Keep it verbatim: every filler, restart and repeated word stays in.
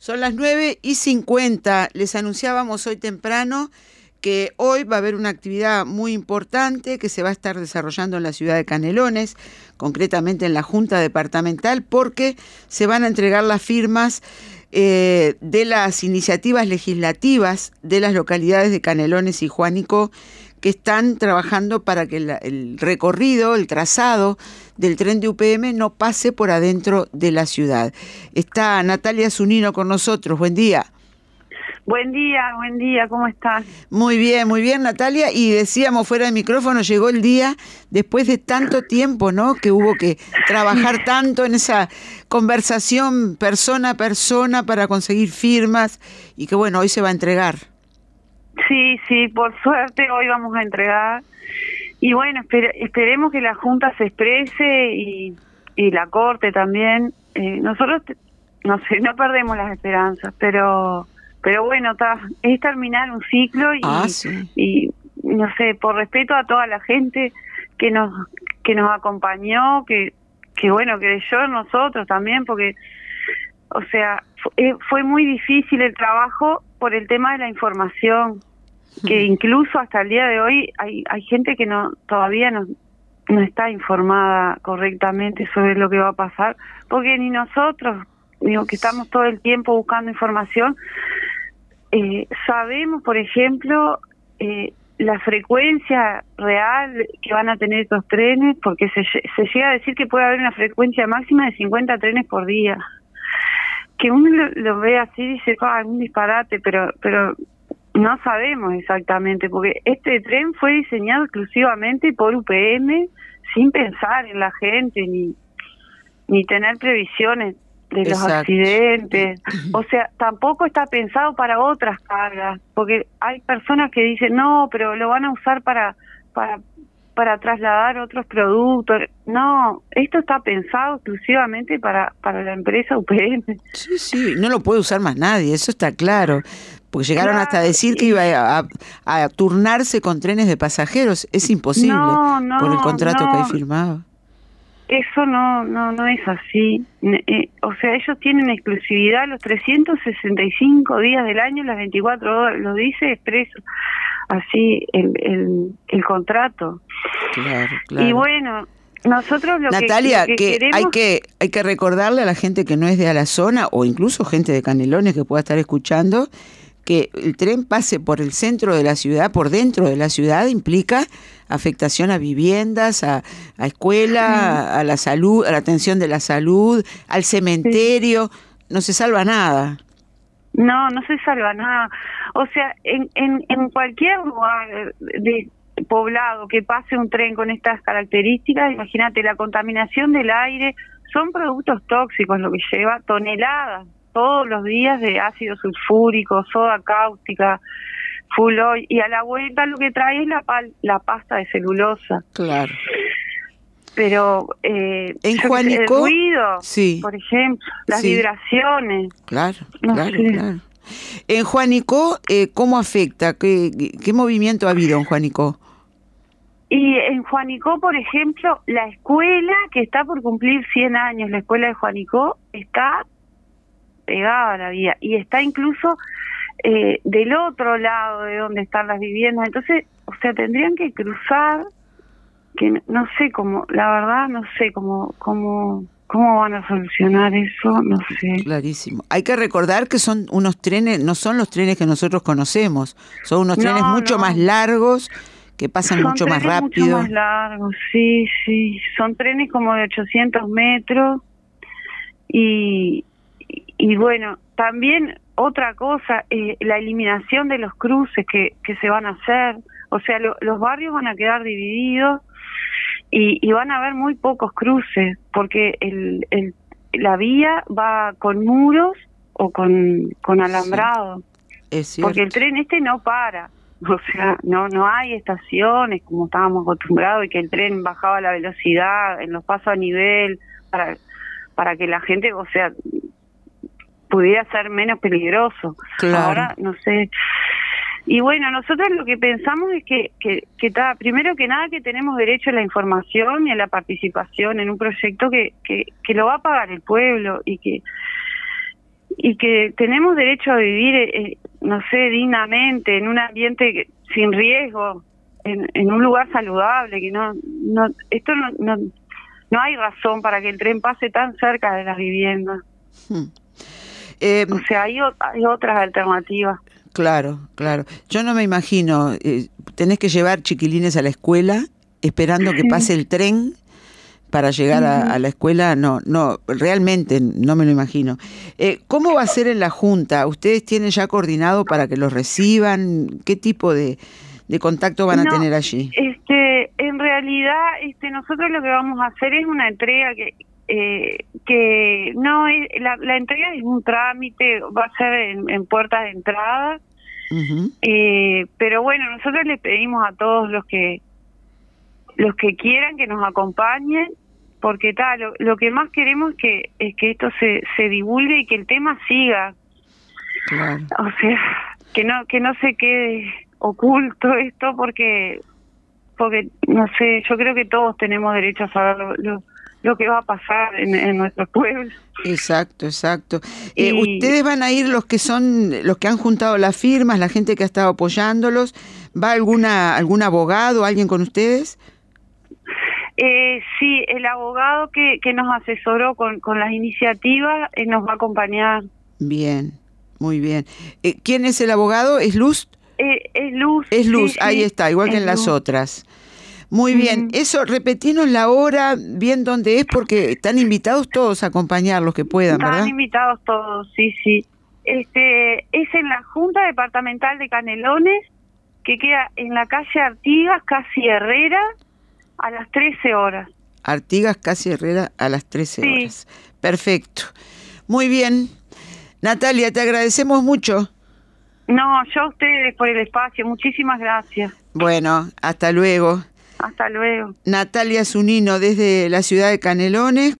Son las nueve y cincuenta. Les anunciábamos hoy temprano que hoy va a haber una actividad muy importante que se va a estar desarrollando en la ciudad de Canelones, concretamente en la Junta Departamental, porque se van a entregar las firmas eh, de las iniciativas legislativas de las localidades de Canelones y Juanico, que están trabajando para que la, el recorrido, el trazado del tren de U P M no pase por adentro de la ciudad. Está Natalia Zunino con nosotros. Buen día. Buen día, buen día, ¿cómo estás? Muy bien, muy bien, Natalia. Y decíamos fuera de micrófono, llegó el día, después de tanto tiempo, ¿no?, que hubo que trabajar tanto en esa conversación persona a persona para conseguir firmas y que, bueno, hoy se va a entregar. Sí, sí, por suerte hoy vamos a entregar. Y bueno, esper esperemos que la Junta se exprese y, y la Corte también. Eh, nosotros, no sé, no perdemos las esperanzas, pero... Pero bueno, ta, es terminar un ciclo y, ah, sí. y no sé, por respeto a toda la gente que nos que nos acompañó, que que bueno, creyó en nosotros también, porque, o sea, fue, fue muy difícil el trabajo por el tema de la información, que incluso hasta el día de hoy hay hay gente que no todavía no no está informada correctamente sobre lo que va a pasar, porque ni nosotros, digo, que estamos todo el tiempo buscando información, eh, sabemos, por ejemplo, eh, la frecuencia real que van a tener estos trenes, porque se, se llega a decir que puede haber una frecuencia máxima de cincuenta trenes por día. Que uno lo, lo ve así y dice, ah, es un disparate, pero pero no sabemos exactamente, porque este tren fue diseñado exclusivamente por U P M, sin pensar en la gente, ni, ni tener previsiones de los Exacto. accidentes. O sea, tampoco está pensado para otras cargas, porque hay personas que dicen, no, pero lo van a usar para para para trasladar otros productos. No, esto está pensado exclusivamente para para la empresa U P M. Sí, sí, no lo puede usar más nadie, eso está claro, porque llegaron Claro, hasta a decir que iba a, a, a turnarse con trenes de pasajeros. Es imposible, no, no, por el contrato no. que hay firmado. Eso no no no es así. Eh, o sea, ellos tienen exclusividad los trescientos sesenta y cinco días del año, las veinticuatro horas, lo dice expreso, así el el, el contrato. Claro, claro. Y bueno, nosotros lo Natalia, que, lo que, que queremos... hay que hay que recordarle a la gente que no es de a la zona, o incluso gente de Canelones que pueda estar escuchando, que el tren pase por el centro de la ciudad, por dentro de la ciudad, implica afectación a viviendas, a, a escuela, sí. a, a la salud, a la atención de la salud, al cementerio. Sí. No se salva nada. No, no se salva nada. O sea, en, en, en cualquier lugar de poblado que pase un tren con estas características, imagínate, la contaminación del aire, son productos tóxicos lo que lleva, toneladas todos los días de ácido sulfúrico, soda cáustica, full oil, y a la vuelta lo que trae es la, pal, la pasta de celulosa. Claro. Pero eh, en Juanico, el ruido, sí. por ejemplo, las sí. vibraciones. Claro, no claro, sé. claro. En Juanico, eh, ¿cómo afecta? ¿Qué, ¿Qué movimiento ha habido en Juanico? Y en Juanico, por ejemplo, la escuela que está por cumplir cien años, la escuela de Juanico, está pegada a la vía y está incluso eh, del otro lado de donde están las viviendas. Entonces, o sea, tendrían que cruzar, que no, no sé cómo, la verdad no sé cómo, cómo, cómo van a solucionar eso, no sé. Clarísimo. Hay que recordar que son unos trenes, no son los trenes que nosotros conocemos, son unos trenes no, mucho no. más largos, que pasan son mucho más rápido. Mucho más largos, sí, sí. Son trenes como de ochocientos metros y, y, y bueno, también otra cosa, eh, la eliminación de los cruces que, que se van a hacer. O sea, lo, los barrios van a quedar divididos y, y van a haber muy pocos cruces, porque el, el, la vía va con muros o con, con alambrado. Sí, es cierto. Porque el tren este no para. O sea, no no hay estaciones como estábamos acostumbrados y que el tren bajaba la velocidad en los pasos a nivel para para que la gente, o sea, pudiera ser menos peligroso. Claro. Ahora, no sé. Y bueno, nosotros lo que pensamos es que, que, que ta, primero que nada que tenemos derecho a la información y a la participación en un proyecto que, que, que lo va a pagar el pueblo y que y que tenemos derecho a vivir, eh, no sé, dignamente, en un ambiente que- sin riesgo, en, en un lugar saludable, que no, no, esto no, no, no hay razón para que el tren pase tan cerca de las viviendas. Hmm. Eh, O sea, hay, o- hay otras alternativas. claro, claro. Yo no me imagino, eh, tenés que llevar chiquilines a la escuela esperando que pase el tren para llegar a, a la escuela. No, no, realmente no me lo imagino. Eh, ¿Cómo va a ser en la Junta? ¿Ustedes tienen ya coordinado para que los reciban? ¿Qué tipo de, de contacto van a No, tener allí? este, en realidad, este, nosotros lo que vamos a hacer es una entrega que, eh, que no es, la, la entrega es un trámite, va a ser en, en puertas de entrada, Ujú. eh, pero bueno, nosotros le pedimos a todos los que, los que quieran que nos acompañen, porque tal, lo, lo que más queremos es que, es que esto se, se divulgue y que el tema siga. Claro. O sea, que no que no se quede oculto esto, porque porque no sé, yo creo que todos tenemos derecho a saber lo, lo, lo que va a pasar en, en nuestro pueblo. Exacto, exacto. Eh, Y ¿Ustedes van a ir los que son, los que han juntado las firmas, la gente que ha estado apoyándolos? ¿Va alguna algún abogado, alguien con ustedes? eh, sí, el abogado que, que nos asesoró con, con las iniciativas eh, nos va a acompañar. Bien, muy bien. Eh, ¿Quién es el abogado? ¿Es Luz? Eh, es Luz. Es Luz, sí, ahí sí, está, igual que es en las Luz. otras. Muy bien, Ujú. eso, repetinos la hora, bien dónde es, porque están invitados todos a acompañar los que puedan, Están ¿verdad? invitados todos, sí, sí. Este es en la Junta Departamental de Canelones, que queda en la calle Artigas, casi Herrera, a las trece horas. Artigas Casi Herrera a las trece Sí. horas. Perfecto. Muy bien. Natalia, te agradecemos mucho. No, yo a ustedes por el espacio, muchísimas gracias. Bueno, hasta luego. Hasta luego. Natalia Zunino desde la ciudad de Canelones.